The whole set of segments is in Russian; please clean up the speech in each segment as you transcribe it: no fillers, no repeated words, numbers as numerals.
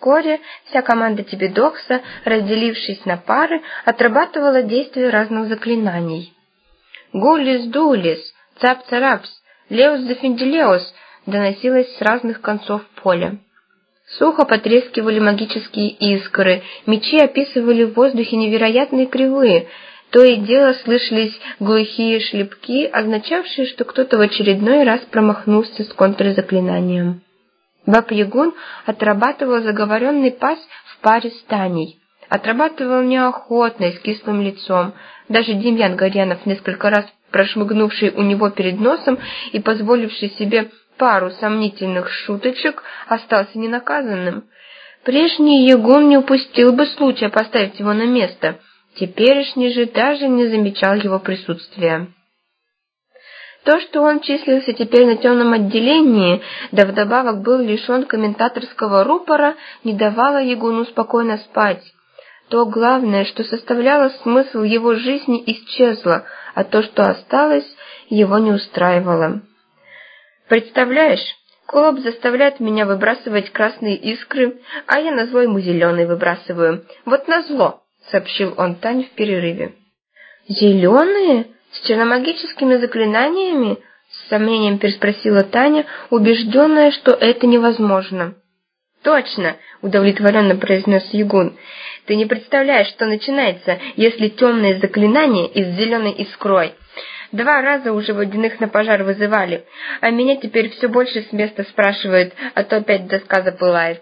Вскоре вся команда Тибидокса, разделившись на пары, отрабатывала действия разных заклинаний. «Гулис-дулис», «Цап-царапс», «Леус-дефенделеус» доносилось с разных концов поля. Сухо потрескивали магические искры, мечи описывали в воздухе невероятные кривые, то и дело слышались глухие шлепки, означавшие, что кто-то в очередной раз промахнулся с контрзаклинанием. Баб-Ягун отрабатывал заговоренный пас в паре с Таней. Отрабатывал неохотно и с кислым лицом. Даже Демьян Горянов, несколько раз прошмыгнувший у него перед носом и позволивший себе пару сомнительных шуточек, остался ненаказанным. Прежний Ягун не упустил бы случая поставить его на место. Теперешний же даже не замечал его присутствия. То, что он числился теперь на темном отделении, да вдобавок был лишен комментаторского рупора, не давало Ягуну спокойно спать. То главное, что составляло смысл его жизни, исчезло, а то, что осталось, его не устраивало. «Представляешь, Колоб заставляет меня выбрасывать красные искры, а я назло ему зеленые выбрасываю. Вот назло», — сообщил он Тане в перерыве. «Зеленые? С черномагическими заклинаниями?» — с сомнением переспросила Таня, убежденная, что это невозможно. «Точно!» — удовлетворенно произнес Ягун. «Ты не представляешь, что начинается, если темные заклинания и с зеленой искрой. 2 раза уже водяных на пожар вызывали, а меня теперь все больше с места спрашивают, а то опять доска запылает».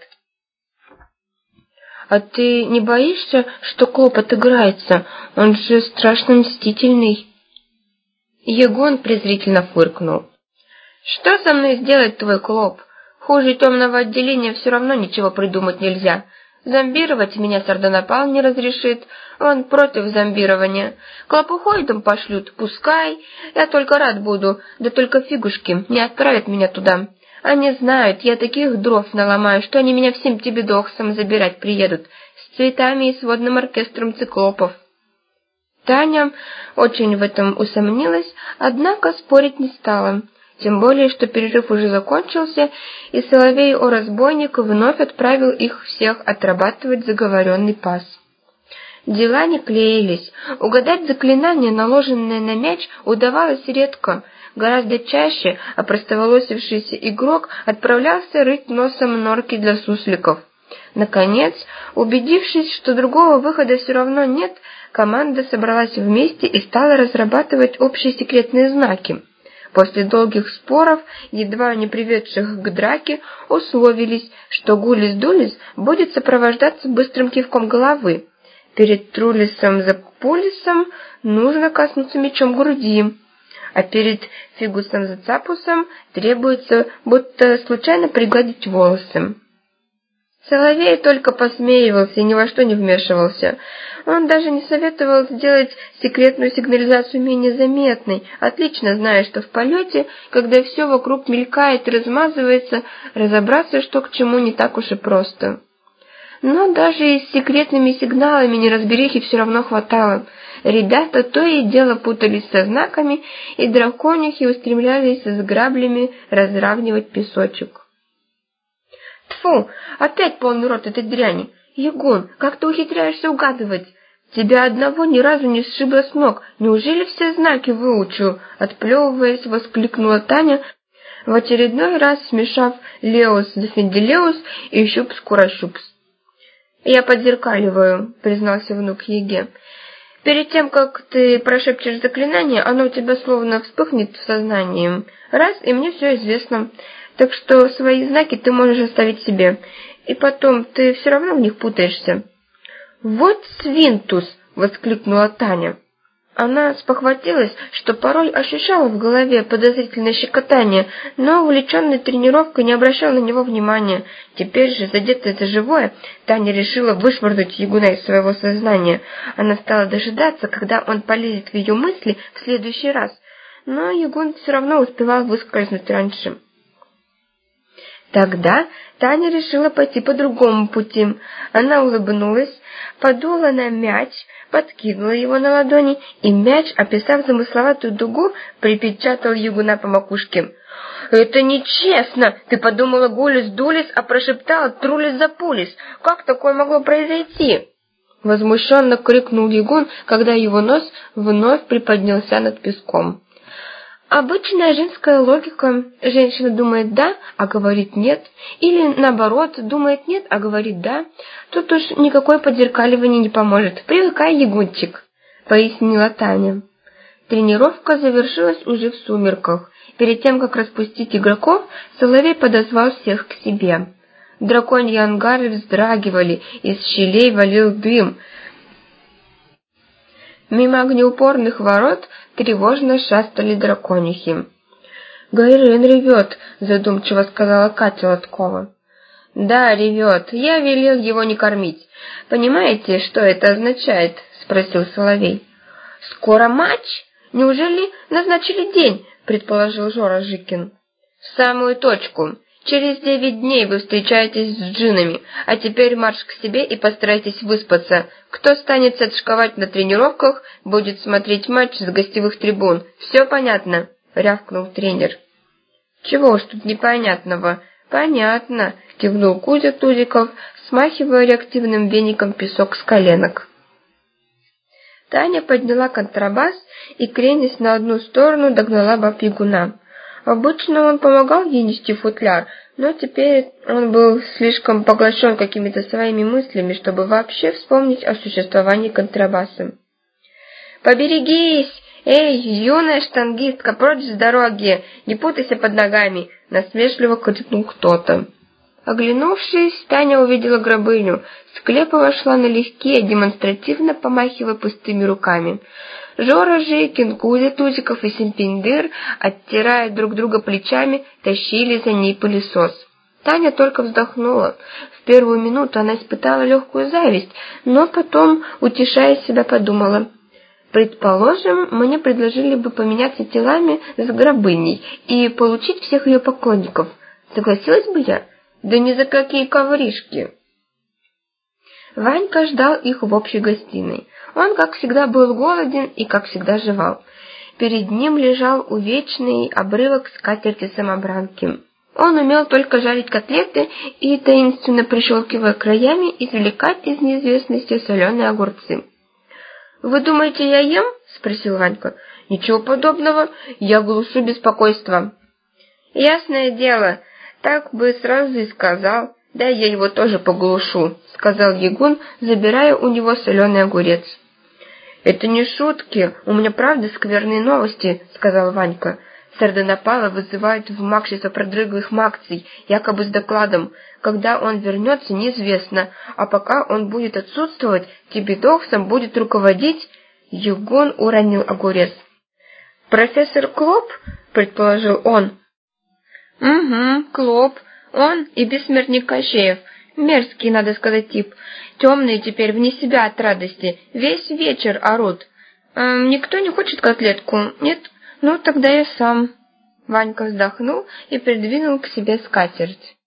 «А ты не боишься, что Клоп отыграется? Он же страшно мстительный». Ягун презрительно фыркнул. «Что со мной сделает твой Клоп? Хуже темного отделения все равно ничего придумать нельзя. Зомбировать меня Сардонапал не разрешит, он против зомбирования. Клопухоидом пошлют, пускай, я только рад буду, да только фигушки не отправят меня туда. Они знают, я таких дров наломаю, что они меня всем Тибидоксом забирать приедут, с цветами и с водным оркестром циклопов». Таня очень в этом усомнилась, однако спорить не стала. Тем более, что перерыв уже закончился, и Соловей-о-разбойник вновь отправил их всех отрабатывать заговоренный пас. Дела не клеились. Угадать заклинание, наложенное на мяч, удавалось редко. Гораздо чаще опростоволосившийся игрок отправлялся рыть носом норки для сусликов. Наконец, убедившись, что другого выхода все равно нет, команда собралась вместе и стала разрабатывать общие секретные знаки. После долгих споров, едва не приведших к драке, условились, что Гулис-Дулис будет сопровождаться быстрым кивком головы. Перед Трулисом-Запулисом нужно коснуться мечом груди, а перед Фигусом-Зацапусом требуется будто случайно пригладить волосы. Соловей только посмеивался и ни во что не вмешивался. Он даже не советовал сделать секретную сигнализацию менее заметной, отлично зная, что в полете, когда все вокруг мелькает и размазывается, разобраться, что к чему, не так уж и просто. Но даже и с секретными сигналами неразберихи все равно хватало. Ребята то и дело путались со знаками, и драконихи устремлялись с граблями разравнивать песочек. «Тьфу, опять полный рот этой дряни! Ягун, как ты ухитряешься угадывать? Тебя одного ни разу не сшибло с ног. Неужели все знаки выучил?» Отплевываясь, воскликнула Таня, в очередной раз смешав Леус дефенделеус и щупс-курощупс. «Я подзеркаливаю», — признался внук Еге. «Перед тем, как ты прошепчешь заклинание, оно у тебя словно вспыхнет в сознании. Раз, и мне все известно. Так что свои знаки ты можешь оставить себе. И потом, ты все равно в них путаешься». «Вот свинтус!» — воскликнула Таня. Она спохватилась, что порой ощущала в голове подозрительное щекотание, но, увлеченная тренировкой, не обращала на него внимания. Теперь же, задетая за живое, Таня решила вышвырнуть Ягуна из своего сознания. Она стала дожидаться, когда он полезет в ее мысли в следующий раз, но Ягун все равно успевал выскользнуть раньше. Тогда Таня решила пойти по другому пути. Она улыбнулась, подула на мяч, подкинула его на ладони, и мяч, описав замысловатую дугу, припечатал Ягуна по макушке. «Это нечестно! Ты подумала гулис-дулис, а прошептала трулис-запулис! Как такое могло произойти?» Возмущенно крикнул Ягун, когда его нос вновь приподнялся над песком. Обычная женская логика. Женщина думает «да», а говорит «нет», или наоборот, думает «нет», а говорит «да». Тут уж никакое подзеркаливание не поможет. «Привыкай, Ягунчик», — пояснила Таня. Тренировка завершилась уже в сумерках. Перед тем, как распустить игроков, Соловей подозвал всех к себе. Драконьи ангары вздрагивали, из щелей валил дым. Мимо огнеупорных ворот тревожно шастали драконихи. «Гайрен ревет», — задумчиво сказала Катя Лоткова. «Да, ревет. Я велел его не кормить. Понимаете, что это означает?» — спросил Соловей. «Скоро матч? Неужели назначили день?» — предположил Жора Жикин. «В самую точку. Через 9 дней вы встречаетесь с джиннами, а теперь марш к себе и постарайтесь выспаться. Кто станет отшковать на тренировках, будет смотреть матч с гостевых трибун. Все понятно?» — рявкнул тренер. «Чего уж тут непонятного?» «Понятно», — кивнул Кузя Тузиков, смахивая реактивным веником песок с коленок. Таня подняла контрабас и, кренясь на одну сторону, догнала баб-ягуна. Обычно он помогал ей нести футляр, но теперь он был слишком поглощен какими-то своими мыслями, чтобы вообще вспомнить о существовании контрабаса. «Поберегись! Эй, юная штангистка, прочь с дороги! Не путайся под ногами!» — насмешливо крикнул кто-то. Оглянувшись, Таня увидела Грабыню. Склепова шла налегке, демонстративно помахивая пустыми руками. Жора Жикин, Кузя Тузиков и Симпиндыр, оттирая друг друга плечами, тащили за ней пылесос. Таня только вздохнула. В первую минуту она испытала легкую зависть, но потом, утешая себя, подумала: предположим, мне предложили бы поменяться телами с Грабыней и получить всех ее поклонников. Согласилась бы я? Да ни за какие ковришки. Ванька ждал их в общей гостиной. Он, как всегда, был голоден и, как всегда, жевал. Перед ним лежал увечный обрывок скатерти-самобранки. Он умел только жарить котлеты и, таинственно прищелкивая краями, извлекать из неизвестности соленые огурцы. «Вы думаете, я ем?» — спросил Ванька. «Ничего подобного, я глушу беспокойство». «Ясное дело, так бы сразу и сказал. Да я его тоже поглушу», — сказал Ягун, забирая у него соленый огурец. «Это не шутки, у меня правда скверные новости», — сказал Ванька. «Сардонапала вызывают в Макшество продрыглых макций, якобы с докладом. Когда он вернется, неизвестно, а пока он будет отсутствовать, Тибидовсом будет руководить...» Ягун уронил огурец. «Профессор Клоп?» — предположил он. «Угу, Клоп. Он и бессмертник Кощеев. Мерзкий, надо сказать, тип. Темные теперь вне себя от радости. Весь вечер орут. Никто не хочет котлетку? Нет? Ну, тогда я сам». Ванька вздохнул и придвинул к себе скатерть.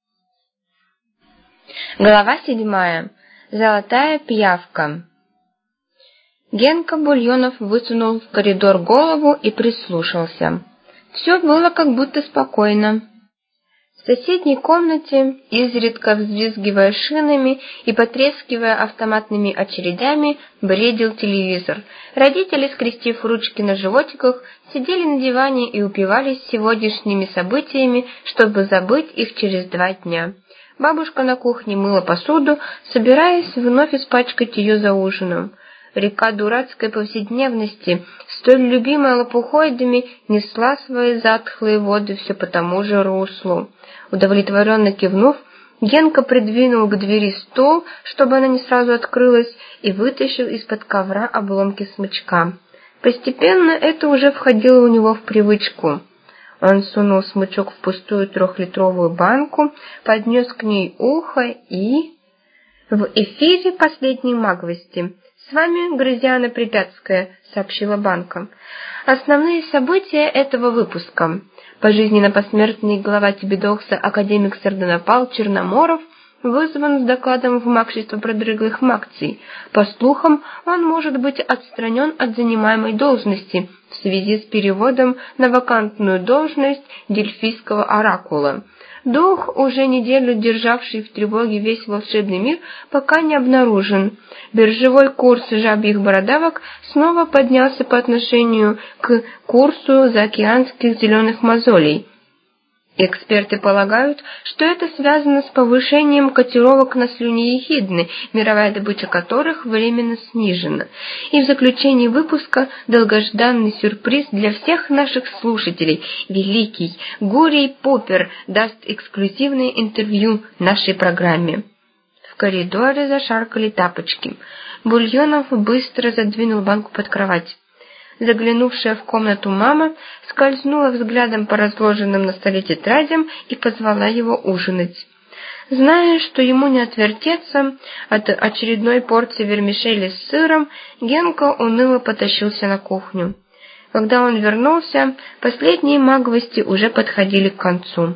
Глава 7. Золотая пиявка. Генка Бульонов высунул в коридор голову и прислушался. Все было как будто спокойно. В соседней комнате, изредка взвизгивая шинами и потрескивая автоматными очередями, бредил телевизор. Родители, скрестив ручки на животиках, сидели на диване и упивались сегодняшними событиями, чтобы забыть их через 2 дня. Бабушка на кухне мыла посуду, собираясь вновь испачкать ее за ужином. Река дурацкой повседневности, столь любимая лопухоидами, несла свои затхлые воды все по тому же руслу. Удовлетворенно кивнув, Генка придвинул к двери стул, чтобы она не сразу открылась, и вытащил из-под ковра обломки смычка. Постепенно это уже входило у него в привычку. Он сунул смычок в пустую 3-литровую банку, поднес к ней ухо и... В эфире «Последней маглости». «С вами Грызиана Припятская», — сообщила банка. Основные события этого выпуска. Пожизненно-посмертный глава Тибидокса академик Сардонапал Черноморов вызван с докладом в Макшество продрыглых макций. По слухам, он может быть отстранен от занимаемой должности в в связи с переводом на вакантную должность дельфийского оракула. Дух, уже неделю державший в тревоге весь волшебный мир, пока не обнаружен. Биржевой курс жабьих бородавок снова поднялся по отношению к курсу заокеанских зеленых мозолей. Эксперты полагают, что это связано с повышением котировок на слюни ехидны, мировая добыча которых временно снижена. И в заключении выпуска долгожданный сюрприз для всех наших слушателей. Великий Гурий Поппер даст эксклюзивное интервью нашей программе. В коридоре зашаркали тапочки. Бульонов быстро задвинул банку под кровать. Заглянувшая в комнату мама скользнула взглядом по разложенным на столе тетрадям и позвала его ужинать. Зная, что ему не отвертеться от очередной порции вермишели с сыром, Генка уныло потащился на кухню. Когда он вернулся, последние маговости уже подходили к концу.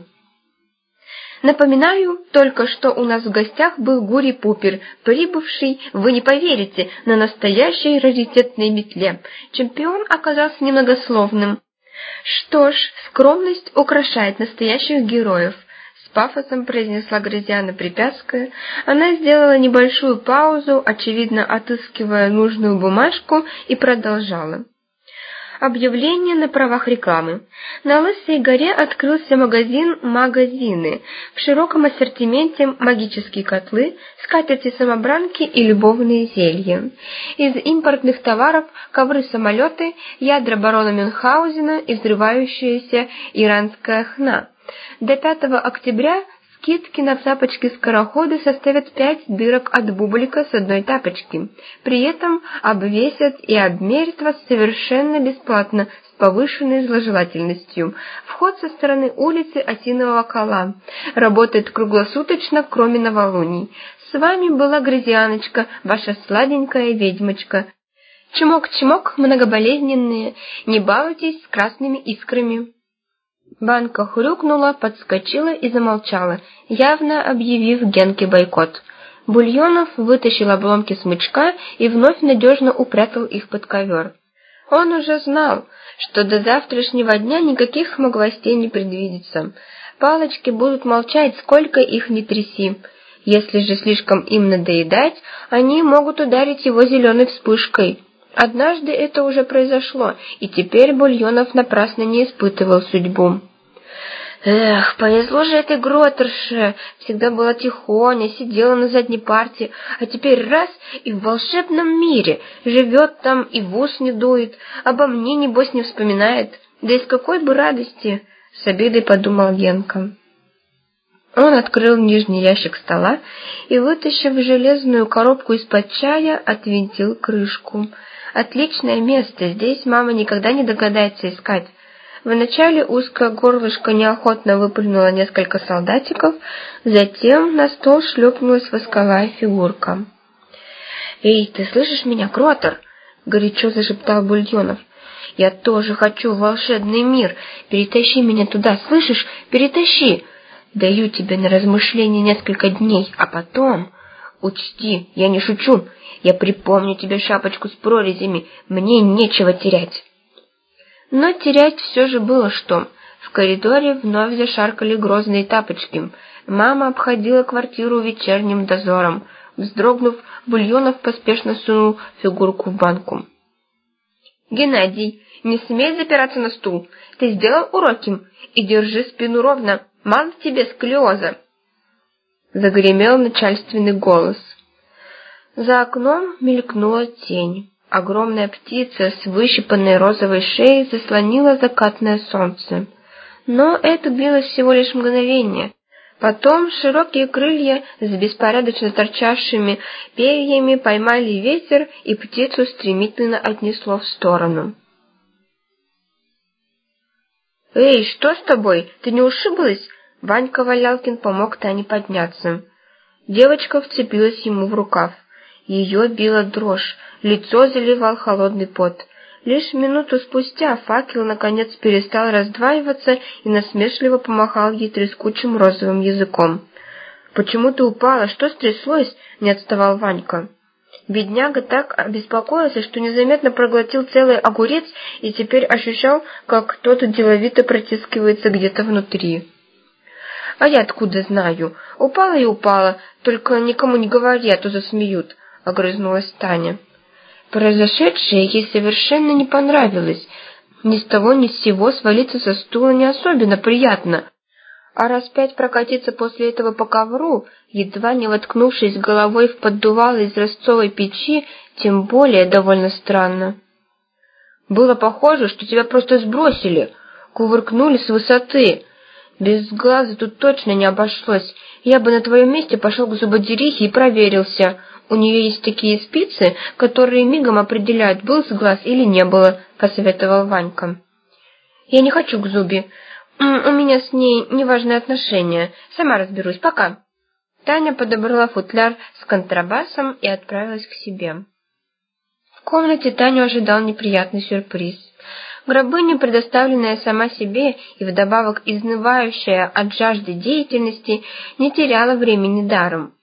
Напоминаю только, что у нас в гостях был Гурий Поппер, прибывший, вы не поверите, на настоящей раритетной метле. Чемпион оказался немногословным. Что ж, скромность украшает настоящих героев. С пафосом произнесла Грозиана Припятская. Она сделала небольшую паузу, очевидно отыскивая нужную бумажку, и продолжала. Объявление на правах рекламы. На Лысой горе открылся магазин «Магазины». В широком ассортименте магические котлы, скатерти-самобранки и любовные зелья. Из импортных товаров ковры-самолеты, ядра барона Мюнхгаузена и взрывающаяся иранская хна. До 5 октября скидки на тапочки-скороходы составят 5 дырок от бублика с одной тапочки. При этом обвесят и обмерят вас совершенно бесплатно, с повышенной зложелательностью. Вход со стороны улицы Осинового кола. Работает круглосуточно, кроме новолуний. С вами была Грозианочка, ваша сладенькая ведьмочка. Чмок-чмок, многоболезненные, не балуйтесь с красными искрами. Банка хрюкнула, подскочила и замолчала, явно объявив Генке бойкот. Бульонов вытащил обломки смычка и вновь надежно упрятал их под ковер. Он уже знал, что до завтрашнего дня никаких моглостей не предвидится. Палочки будут молчать, сколько их ни тряси. Если же слишком им надоедать, они могут ударить его зеленой вспышкой. Однажды это уже произошло, и теперь Бульонов напрасно не испытывал судьбу. Эх, повезло же этой Гроттерше, всегда была тихоня, сидела на задней парте, а теперь раз и в волшебном мире, живет там и в ус не дует, обо мне, небось, не вспоминает, да из какой бы радости, с обидой подумал Генка. Он открыл нижний ящик стола и, вытащив железную коробку из-под чая, отвинтил крышку. Отличное место, здесь мама никогда не догадается искать. Вначале узкое горлышко неохотно выплюнуло несколько солдатиков, затем на стол шлепнулась восковая фигурка. «Эй, ты слышишь меня, Гроттер?» — горячо зашептал Бульонов. «Я тоже хочу в волшебный мир. Перетащи меня туда, слышишь? Перетащи! Даю тебе на размышление несколько дней, а потом... Учти, я не шучу. Я припомню тебе шапочку с прорезями. Мне нечего терять». Но терять все же было что. В коридоре вновь зашаркали грозные тапочки. Мама обходила квартиру вечерним дозором. Вздрогнув, Бульонов поспешно сунул фигурку в банку. «Геннадий, не смей запираться на стул. Ты сделал уроки? И держи спину ровно. Мало тебе сколиоза!» Загремел начальственный голос. За окном мелькнула тень. Огромная птица с выщипанной розовой шеей заслонила закатное солнце. Но это длилось всего лишь мгновение. Потом широкие крылья с беспорядочно торчавшими перьями поймали ветер, и птицу стремительно отнесло в сторону. «Эй, что с тобой? Ты не ушиблась?» Ванька Валялкин помог Тане подняться. Девочка вцепилась ему в рукав. Ее била дрожь, лицо заливал холодный пот. Лишь минуту спустя факел наконец перестал раздваиваться и насмешливо помахал ей трескучим розовым языком. «Почему ты упала? Что стряслось?» — не отставал Ванька. Бедняга так обеспокоился, что незаметно проглотил целый огурец и теперь ощущал, как кто-то деловито протискивается где-то внутри. «А я откуда знаю? Упала и упала, только никому не говори, а то засмеют», — огрызнулась Таня. Произошедшее ей совершенно не понравилось. Ни с того ни с сего свалиться со стула не особенно приятно, а раз 5 прокатиться после этого по ковру, едва не воткнувшись головой в поддувало из ростовой печи, тем более довольно странно. «Было похоже, что тебя просто сбросили, кувыркнули с высоты. Без глаза тут точно не обошлось. Я бы на твоем месте пошел к зубодерихе и проверился. У нее есть такие спицы, которые мигом определяют, был сглаз или не было», — посоветовал Ванька. «Я не хочу к Зубе. У меня с ней неважные отношения. Сама разберусь. Пока». Таня подобрала футляр с контрабасом и отправилась к себе. В комнате Таню ожидал неприятный сюрприз. Гробыня, предоставленная сама себе и вдобавок изнывающая от жажды деятельности, не теряла времени даром.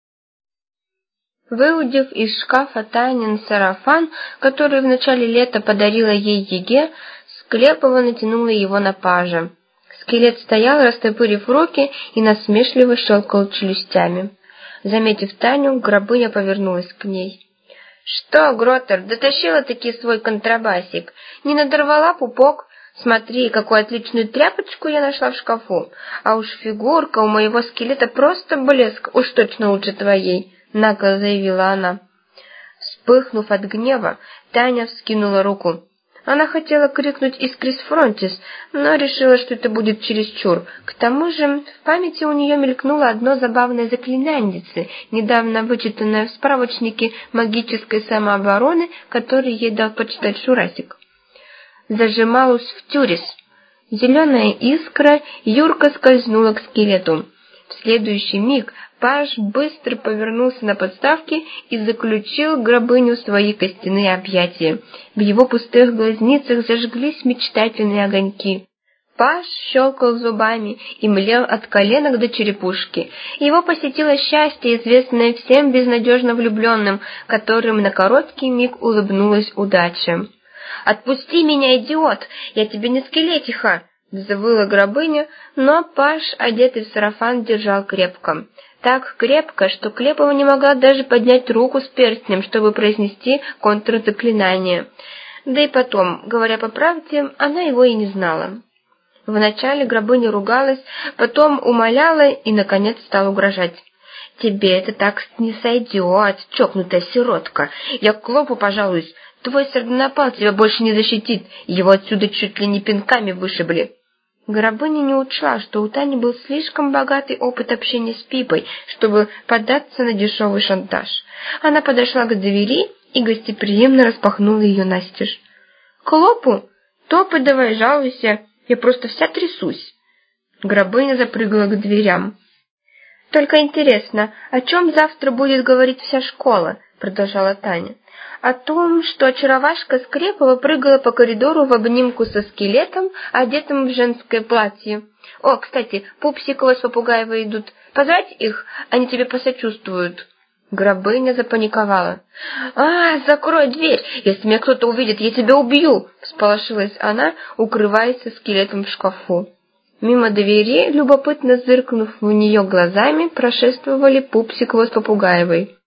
Выудив из шкафа Танин сарафан, который в начале лета подарила ей Еге, Склепова натянула его на пажа. Скелет стоял, растопырив руки, и насмешливо щелкал челюстями. Заметив Таню, Гробыня повернулась к ней. «Что, Гротер, дотащила-таки свой контрабасик? Не надорвала пупок? Смотри, какую отличную тряпочку я нашла в шкафу. А уж фигурка у моего скелета просто блеск, уж точно лучше твоей», — нагло заявила она. Вспыхнув от гнева, Таня вскинула руку. Она хотела крикнуть «Искрис Фронтис», но решила, что это будет чересчур. К тому же в памяти у нее мелькнуло одно забавное заклинаньице, недавно вычитанное в справочнике магической самообороны, который ей дал почитать Шурасик. Зажималась в тюрис. Зеленая искра юрко скользнула к скелету. В следующий миг паж быстро повернулся на подставке и заключил Гробыню в свои костяные объятия. В его пустых глазницах зажглись мечтательные огоньки. Паж щелкал зубами и млел от коленок до черепушки. Его посетило счастье, известное всем безнадежно влюбленным, которым на короткий миг улыбнулась удача. «Отпусти меня, идиот! Я тебе не скелетиха!» — завыла Гробыня, но паж, одетый в сарафан, держал крепко. Так крепко, что Клепова не могла даже поднять руку с перстнем, чтобы произнести контрзаклинание. Да и потом, говоря по правде, она его и не знала. Вначале Гробыня ругалась, потом умоляла и, наконец, стала угрожать. «Тебе это так не сойдет, чокнутая сиротка. Я к Клопу пожалуюсь. Твой сардонапал тебя больше не защитит. Его отсюда чуть ли не пинками вышибли». Гробыня не учла, что у Тани был слишком богатый опыт общения с Пипой, чтобы поддаться на дешевый шантаж. Она подошла к двери и гостеприимно распахнула ее настежь. «Клопу? Топай давай, жалуйся, я просто вся трясусь». Гробыня запрыгала к дверям. «Только интересно, о чем завтра будет говорить вся школа?» — продолжала Таня. «О том, что очаровашка Скрепова прыгала по коридору в обнимку со скелетом, одетым в женское платье. О, кстати, Пупсикова с Попугаевой идут. Позвать их, они тебе посочувствуют». Гробыня запаниковала. Закрой дверь! Если меня кто-то увидит, я тебя убью!» — всполошилась она, укрываясь со скелетом в шкафу. Мимо двери, любопытно зыркнув в нее глазами, прошествовали Пупсикова с Попугаевой.